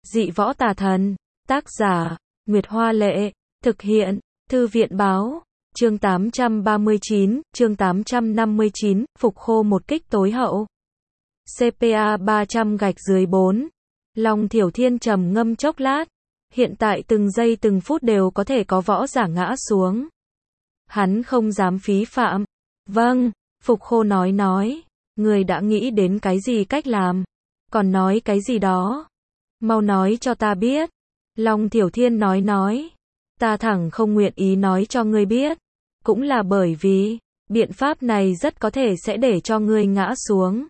Dị võ tà thần. Tác giả, Nguyệt Hoa Lệ. Thực hiện, Thư viện Báo. Chương 859, Phục Khô một kích tối hậu. CPA 300 gạch dưới 4. Long Thiểu Thiên trầm ngâm chốc lát. Hiện tại từng giây từng phút đều có thể có võ giả ngã xuống. Hắn không dám phí phạm. Vâng, Phục Khô nói. Người đã nghĩ đến cái gì cách làm? Còn nói cái gì đó? Mau nói cho ta biết. Long Thiểu Thiên nói. Ta thẳng không nguyện ý nói cho ngươi biết. Cũng là bởi vì, biện pháp này rất có thể sẽ để cho ngươi ngã xuống.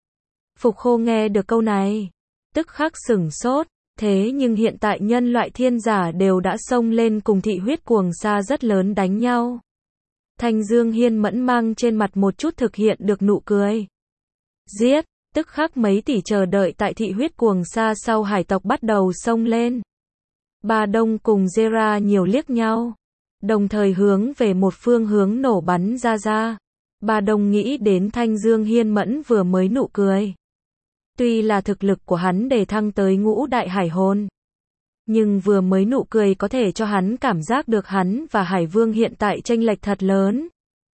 Phục Khô nghe được câu này, tức khắc sửng sốt. Thế nhưng hiện tại nhân loại thiên giả đều đã xông lên cùng thị huyết cuồng sa rất lớn đánh nhau. Thanh Dương Hiên Mẫn mang trên mặt một chút thực hiện được nụ cười. Giết, tức khắc mấy tỷ chờ đợi tại thị huyết cuồng sa sau hải tộc bắt đầu xông lên. Ba Đông cùng Zera nhiều liếc nhau, đồng thời hướng về một phương hướng nổ bắn ra. Ba Đông nghĩ đến Thanh Dương Hiên Mẫn vừa mới nụ cười. Tuy là thực lực của hắn đề thăng tới ngũ đại hải hồn, nhưng vừa mới nụ cười có thể cho hắn cảm giác được hắn và Hải Vương hiện tại chênh lệch thật lớn.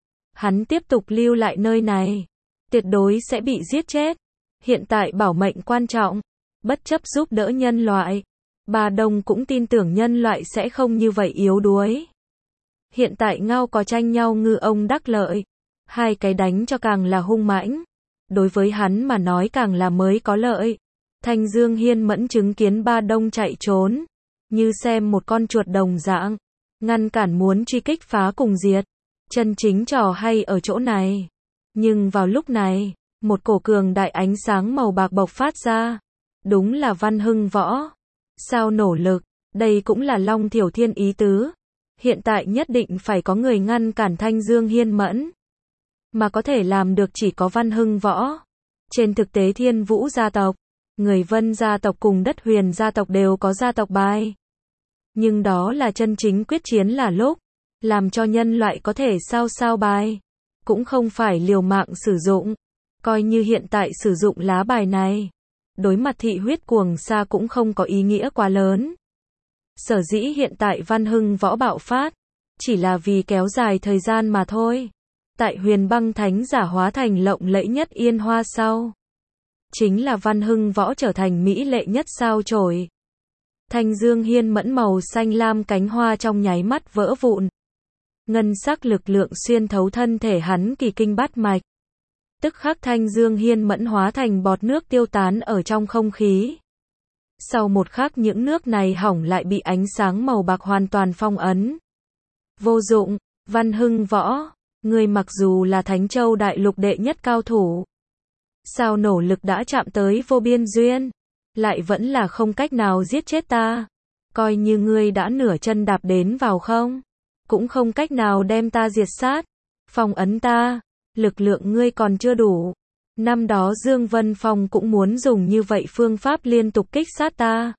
Hắn tiếp tục lưu lại nơi này, tuyệt đối sẽ bị giết chết. Hiện tại bảo mệnh quan trọng, bất chấp giúp đỡ nhân loại. Ba Đông cũng tin tưởng nhân loại sẽ không như vậy yếu đuối. Hiện tại ngao có tranh nhau ngư ông đắc lợi, hai cái đánh cho càng là hung mãnh. Đối với hắn mà nói càng là mới có lợi. Thanh Dương Hiên Mẫn chứng kiến Ba Đông chạy trốn, như xem một con chuột đồng dạng, ngăn cản muốn truy kích phá cùng diệt. Chân chính trò hay ở chỗ này. Nhưng vào lúc này, một cổ cường đại ánh sáng màu bạc bộc phát ra. Đúng là Văn Hưng Võ. Sao nổ lực, đây cũng là Long Thiểu Thiên ý tứ. Hiện tại nhất định phải có người ngăn cản Thanh Dương Hiên Mẫn. Mà có thể làm được chỉ có Văn Hưng Võ. Trên thực tế Thiên Vũ gia tộc, Người Vân gia tộc cùng Đất Huyền gia tộc đều có gia tộc bài. Nhưng đó là chân chính quyết chiến là lúc, làm cho nhân loại có thể sao bài. Cũng không phải liều mạng sử dụng. Coi như hiện tại sử dụng lá bài này, đối mặt thị huyết cuồng sa cũng không có ý nghĩa quá lớn. Sở dĩ hiện tại Văn Hưng Võ bạo phát, chỉ là vì kéo dài thời gian mà thôi. Tại Huyền Băng Thánh giả hóa thành lộng lẫy nhất yên hoa sau, chính là Văn Hưng Võ trở thành mỹ lệ nhất sao chổi. Thanh Dương Hiên Mẫn màu xanh lam cánh hoa trong nháy mắt vỡ vụn. Ngân sắc lực lượng xuyên thấu thân thể hắn kỳ kinh bát mạch. Tức khắc Thanh Dương Hiên Mẫn hóa thành bọt nước tiêu tán ở trong không khí. Sau một khắc những nước này hỏng lại bị ánh sáng màu bạc hoàn toàn phong ấn. Vô dụng, Văn Hưng Võ, người mặc dù là Thánh Châu đại lục đệ nhất cao thủ, sao nổ lực đã chạm tới vô biên duyên, lại vẫn là không cách nào giết chết ta. Coi như ngươi đã nửa chân đạp đến vào không, cũng không cách nào đem ta diệt sát, phong ấn ta. Lực lượng ngươi còn chưa đủ. Năm đó Dương Vân Phong cũng muốn dùng như vậy phương pháp liên tục kích sát ta.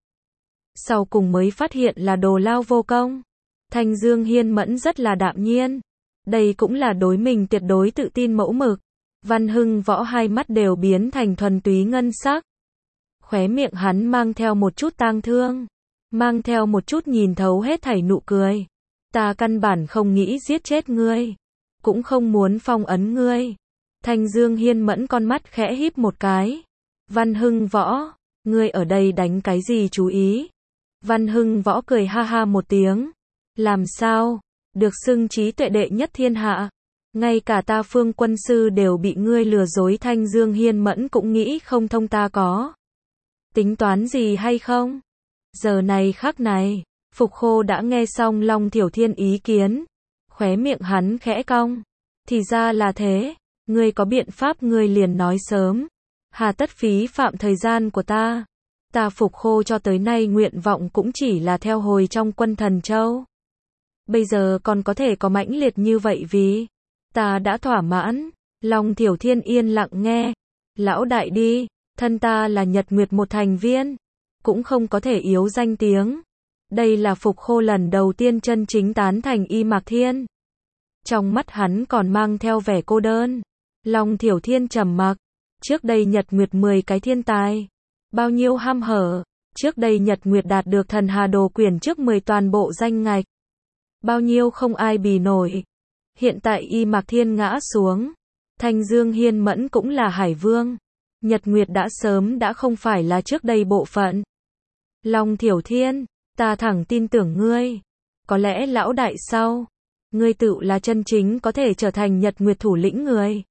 Sau cùng mới phát hiện là đồ lao vô công. Thanh Dương Hiên Mẫn rất là đạm nhiên. Đây cũng là đối mình tuyệt đối tự tin mẫu mực. Văn Hưng Võ hai mắt đều biến thành thuần túy ngân sắc. Khóe miệng hắn mang theo một chút tang thương, mang theo một chút nhìn thấu hết thảy nụ cười. Ta căn bản không nghĩ giết chết ngươi, cũng không muốn phong ấn ngươi. Thanh Dương Hiên Mẫn con mắt khẽ híp một cái. Văn Hưng Võ, ngươi ở đây đánh cái gì chú ý? Văn Hưng Võ cười ha ha một tiếng. Làm sao? Được xưng trí tuệ đệ nhất thiên hạ. Ngay cả ta Phương quân sư đều bị ngươi lừa dối. Thanh Dương Hiên Mẫn cũng nghĩ không thông ta có tính toán gì hay không? Giờ này khắc này, Phục Khô đã nghe xong Long Thiểu Thiên ý kiến. Khóe miệng hắn khẽ cong. Thì ra là thế, ngươi có biện pháp ngươi liền nói sớm. Hà tất phí phạm thời gian của ta. Ta Phục Khô cho tới nay nguyện vọng cũng chỉ là theo hồi trong quân Thần Châu. Bây giờ còn có thể có mãnh liệt như vậy vì ta đã thỏa mãn. Long Thiểu Thiên yên lặng nghe. Lão đại đi, thân ta là Nhật Nguyệt một thành viên, cũng không có thể yếu danh tiếng. Đây là Phục Khô lần đầu tiên chân chính tán thành Y Mạc Thiên. Trong mắt hắn còn mang theo vẻ cô đơn. Long Thiểu Thiên trầm mặc. Trước đây Nhật Nguyệt 10 cái thiên tài, bao nhiêu ham hở, Trước đây Nhật Nguyệt đạt được thần hà đồ quyển trước 10 toàn bộ danh ngạch. Bao nhiêu không ai bì nổi. Hiện tại Y Mạc Thiên ngã xuống. Thanh Dương Hiên Mẫn cũng là Hải Vương. Nhật Nguyệt đã sớm đã không phải là trước đây bộ phận. Long Thiểu Thiên, ta thẳng tin tưởng ngươi. Có lẽ lão đại sau, ngươi tự là chân chính có thể trở thành Nhật Nguyệt thủ lĩnh người.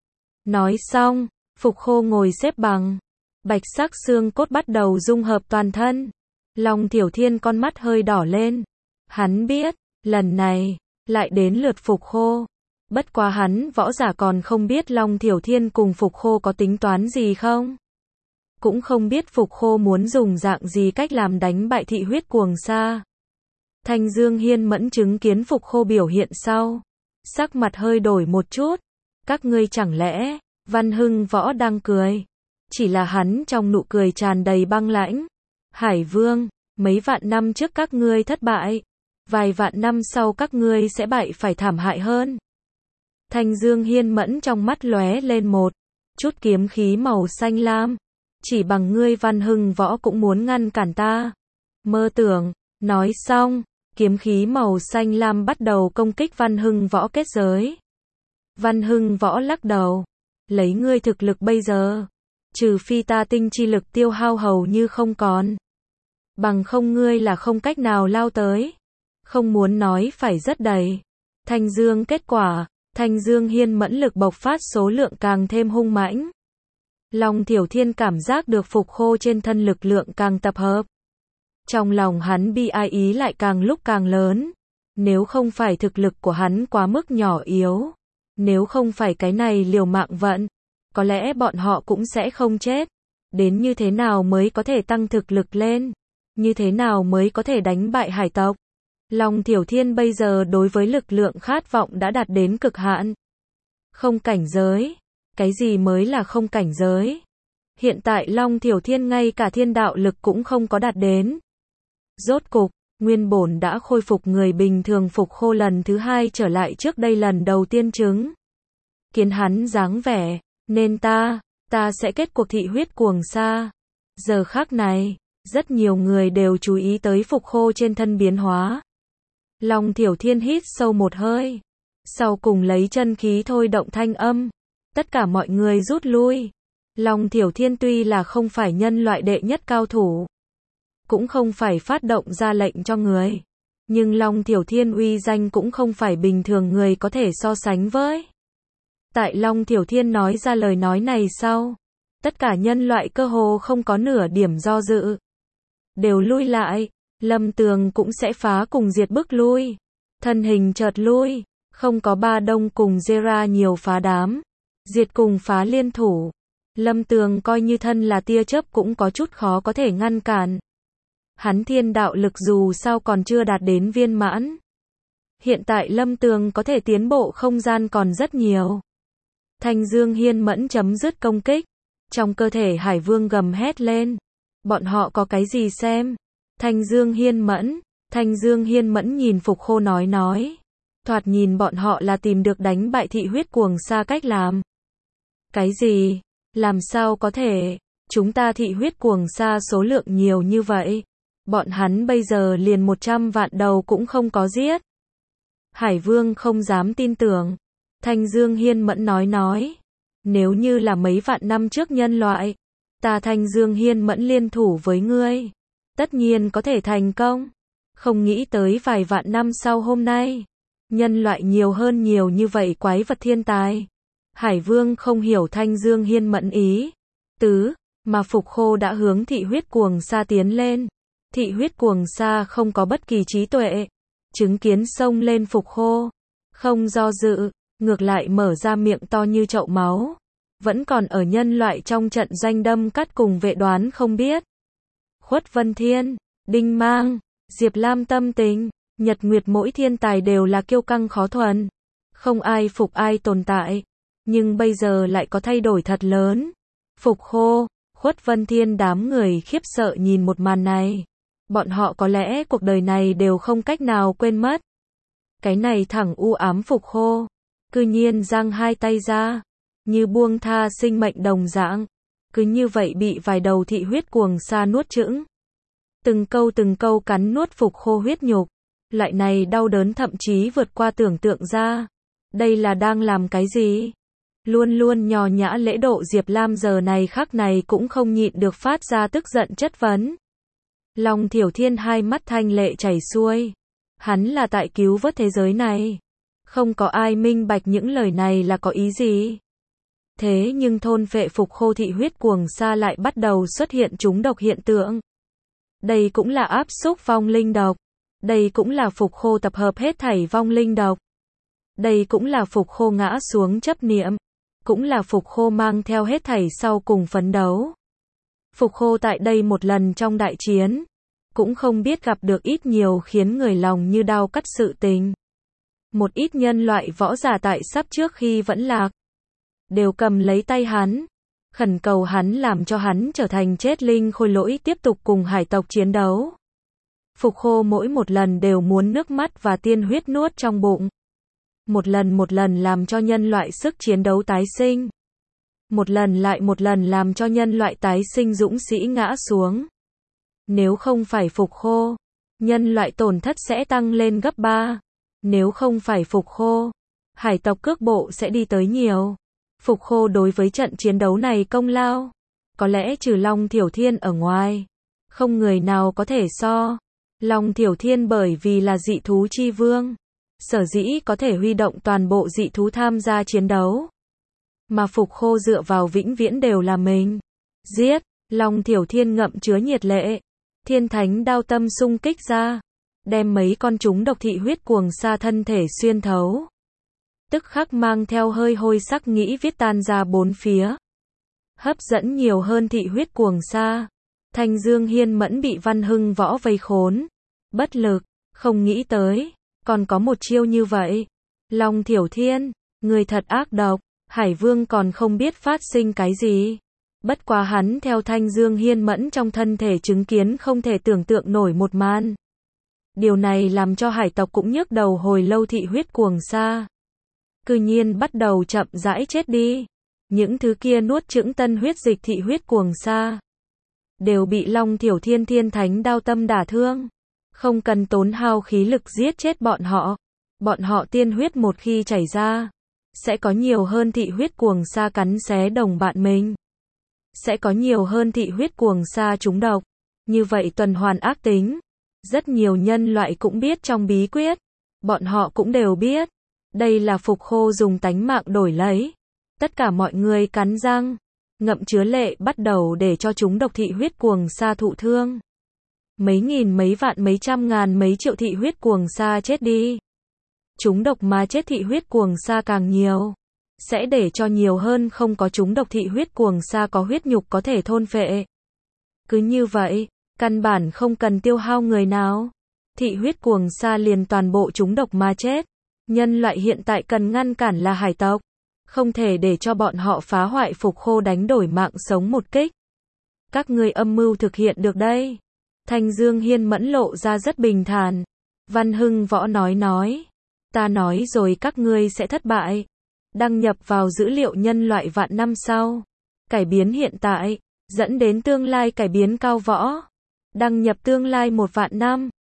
Nói xong, Phục Khô ngồi xếp bằng. Bạch sắc xương cốt bắt đầu dung hợp toàn thân. Long Thiểu Thiên con mắt hơi đỏ lên. Hắn biết, lần này, lại đến lượt Phục Khô. Bất quá hắn võ giả còn không biết Long Thiểu Thiên cùng Phục Khô có tính toán gì không. Cũng không biết Phục Khô muốn dùng dạng gì cách làm đánh bại thị huyết cuồng sa. Thanh Dương Hiên Mẫn chứng kiến Phục Khô biểu hiện sau. Sắc mặt hơi đổi một chút. Các ngươi chẳng lẽ, Văn Hưng Võ đang cười. Chỉ là hắn trong nụ cười tràn đầy băng lãnh. Hải Vương, mấy vạn năm trước các ngươi thất bại. Vài vạn năm sau các ngươi sẽ bại phải thảm hại hơn. Thanh Dương Hiên Mẫn trong mắt lóe lên một chút kiếm khí màu xanh lam. Chỉ bằng ngươi Văn Hưng Võ cũng muốn ngăn cản ta. Mơ tưởng, nói xong, kiếm khí màu xanh lam bắt đầu công kích Văn Hưng Võ kết giới. Văn Hưng Võ lắc đầu. Lấy ngươi thực lực bây giờ, trừ phi ta tinh chi lực tiêu hao hầu như không còn. Bằng không ngươi là không cách nào lao tới. Không muốn nói phải rất đầy. Thanh Dương kết quả, Thanh Dương Hiên Mẫn lực bộc phát số lượng càng thêm hung mãnh. Long Thiểu Thiên cảm giác được Phục Khô trên thân lực lượng càng tập hợp. Trong lòng hắn bi ai ý lại càng lúc càng lớn. Nếu không phải thực lực của hắn quá mức nhỏ yếu, nếu không phải cái này liều mạng vận, có lẽ bọn họ cũng sẽ không chết. Đến như thế nào mới có thể tăng thực lực lên? Như thế nào mới có thể đánh bại hải tộc? Long Thiểu Thiên bây giờ đối với lực lượng khát vọng đã đạt đến cực hạn. Không cảnh giới. Cái gì mới là không cảnh giới? Hiện tại Long Thiểu Thiên ngay cả thiên đạo lực cũng không có đạt đến. Rốt cục, nguyên bổn đã khôi phục người bình thường Phục Khô lần thứ hai trở lại trước đây lần đầu tiên chứng. Kiến hắn dáng vẻ, nên ta sẽ kết cuộc thị huyết cuồng sa. Giờ khắc này, rất nhiều người đều chú ý tới Phục Khô trên thân biến hóa. Long Thiểu Thiên hít sâu một hơi. Sau cùng lấy chân khí thôi động thanh âm. Tất cả mọi người rút lui. Long Thiểu Thiên tuy là không phải nhân loại đệ nhất cao thủ, cũng không phải phát động ra lệnh cho người. Nhưng Long Thiểu Thiên uy danh cũng không phải bình thường người có thể so sánh với. Tại Long Thiểu Thiên nói ra lời nói này sau, tất cả nhân loại cơ hồ không có nửa điểm do dự. Đều lui lại. Lâm Tường cũng sẽ phá cùng diệt bức lui. Thân hình chợt lui. Không có Ba Đông cùng Zera nhiều phá đám. Diệt cùng phá liên thủ. Lâm Tường coi như thân là tia chớp cũng có chút khó có thể ngăn cản. Hắn thiên đạo lực dù sao còn chưa đạt đến viên mãn. Hiện tại Lâm Tường có thể tiến bộ không gian còn rất nhiều. Thanh Dương Hiên Mẫn chấm dứt công kích. Trong cơ thể Hải Vương gầm hét lên. Bọn họ có cái gì xem? Thanh Dương Hiên Mẫn nhìn Phục Khô nói. Thoạt nhìn bọn họ là tìm được đánh bại thị huyết cuồng sa cách làm. Cái gì? Làm sao có thể? Chúng ta thị huyết cuồng sa số lượng nhiều như vậy. Bọn hắn bây giờ liền 100 vạn đầu cũng không có giết. Hải Vương không dám tin tưởng. Thanh Dương Hiên Mẫn nói. Nếu như là mấy vạn năm trước nhân loại, ta Thanh Dương Hiên Mẫn liên thủ với ngươi, tất nhiên có thể thành công. Không nghĩ tới vài vạn năm sau hôm nay, nhân loại nhiều hơn nhiều như vậy quái vật thiên tài. Hải Vương không hiểu Thanh Dương Hiên Mẫn ý tứ, mà Phục Khô đã hướng thị huyết cuồng sa tiến lên. Thị huyết cuồng sa không có bất kỳ trí tuệ, chứng kiến xông lên Phục Khô, không do dự, ngược lại mở ra miệng to như chậu máu. Vẫn còn ở nhân loại trong trận doanh đâm cắt cùng vệ đoán không biết. Khuất Vân Thiên, Đinh Mang, Diệp Lam tâm tình, Nhật Nguyệt mỗi thiên tài đều là kiêu căng khó thuần. Không ai phục ai tồn tại. Nhưng bây giờ lại có thay đổi thật lớn. Phục Khô, Khuất Vân Thiên đám người khiếp sợ nhìn một màn này. Bọn họ có lẽ cuộc đời này đều không cách nào quên mất. Cái này thẳng u ám Phục Khô. Cư nhiên giang hai tay ra. Như buông tha sinh mệnh đồng dạng. Cứ như vậy bị vài đầu thị huyết cuồng sa nuốt chửng. từng câu cắn nuốt Phục Khô huyết nhục. Loại này đau đớn thậm chí vượt qua tưởng tượng ra. Đây là đang làm cái gì? Luôn luôn nho nhã lễ độ Diệp Lam giờ này khắc này cũng không nhịn được phát ra tức giận chất vấn. Long Thiểu Thiên hai mắt thanh lệ chảy xuôi. Hắn là tại cứu vớt thế giới này. Không có ai minh bạch những lời này là có ý gì. Thế nhưng thôn phệ Phục Khô thị huyết cuồng sa lại bắt đầu xuất hiện trúng độc hiện tượng. Đây cũng là áp xúc vong linh độc. Đây cũng là Phục Khô tập hợp hết thảy vong linh độc. Đây cũng là Phục Khô ngã xuống chấp niệm. Cũng là Phục Khô mang theo hết thảy sau cùng phấn đấu. Phục Khô tại đây một lần trong đại chiến, cũng không biết gặp được ít nhiều khiến người lòng như đau cắt sự tình. Một ít nhân loại võ giả tại sắp trước khi vẫn lạc, đều cầm lấy tay hắn, khẩn cầu hắn làm cho hắn trở thành chết linh khôi lỗi tiếp tục cùng hải tộc chiến đấu. Phục Khô mỗi một lần đều muốn nước mắt và tiên huyết nuốt trong bụng. Một lần làm cho nhân loại sức chiến đấu tái sinh. Một lần lại một lần làm cho nhân loại tái sinh dũng sĩ ngã xuống. Nếu không phải Phục Khô, nhân loại tổn thất sẽ tăng lên gấp 3. Nếu không phải Phục Khô, hải tộc cước bộ sẽ đi tới nhiều. Phục Khô đối với trận chiến đấu này công lao, có lẽ trừ Long Thiểu Thiên ở ngoài, không người nào có thể so. Long Thiểu Thiên bởi vì là dị thú chi vương, sở dĩ có thể huy động toàn bộ dị thú tham gia chiến đấu. Mà Phục Khô dựa vào vĩnh viễn đều là mình. Giết, Long Thiểu Thiên ngậm chứa nhiệt lệ. Thiên thánh đao tâm xung kích ra, đem mấy con trúng độc thị huyết cuồng sa thân thể xuyên thấu. Tức khắc mang theo hơi hôi sắc nghĩ viết tan ra bốn phía. Hấp dẫn nhiều hơn thị huyết cuồng sa. Thanh Dương Hiên Mẫn bị Văn Hưng Võ vây khốn. Bất lực, không nghĩ tới, còn có một chiêu như vậy. Long Thiểu Thiên, người thật ác độc, Hải Vương còn không biết phát sinh cái gì. Bất quá hắn theo Thanh Dương Hiên Mẫn trong thân thể chứng kiến không thể tưởng tượng nổi một màn. Điều này làm cho hải tộc cũng nhức đầu hồi lâu thị huyết cuồng sa. Cư nhiên bắt đầu chậm rãi chết đi. Những thứ kia nuốt chửng tân huyết dịch thị huyết cuồng sa, đều bị Long Thiểu Thiên thiên thánh đao tâm đả thương. Không cần tốn hao khí lực giết chết bọn họ. Bọn họ tiên huyết một khi chảy ra, sẽ có nhiều hơn thị huyết cuồng sa cắn xé đồng bạn mình. Sẽ có nhiều hơn thị huyết cuồng sa trúng độc. Như vậy tuần hoàn ác tính. Rất nhiều nhân loại cũng biết trong bí quyết. Bọn họ cũng đều biết. Đây là Phục Khô dùng tánh mạng đổi lấy. Tất cả mọi người cắn răng, ngậm chứa lệ bắt đầu để cho chúng độc thị huyết cuồng sa thụ thương. Mấy nghìn, mấy vạn, mấy trăm ngàn, mấy triệu thị huyết cuồng sa chết đi. Chúng độc mà chết thị huyết cuồng sa càng nhiều, sẽ để cho nhiều hơn không có chúng độc thị huyết cuồng sa có huyết nhục có thể thôn phệ. Cứ như vậy, căn bản không cần tiêu hao người nào. Thị huyết cuồng sa liền toàn bộ chúng độc mà chết. Nhân loại hiện tại cần ngăn cản là hải tộc. Không thể để cho bọn họ phá hoại Phục Khô đánh đổi mạng sống một kích. Các ngươi âm mưu thực hiện được đây. Thanh Dương Hiên Mẫn lộ ra rất bình thản. Văn Hưng Võ nói. Ta nói rồi các ngươi sẽ thất bại. Đăng nhập vào dữ liệu nhân loại vạn năm sau. Cải biến hiện tại, dẫn đến tương lai cải biến cao võ. Đăng nhập tương lai 1 vạn năm.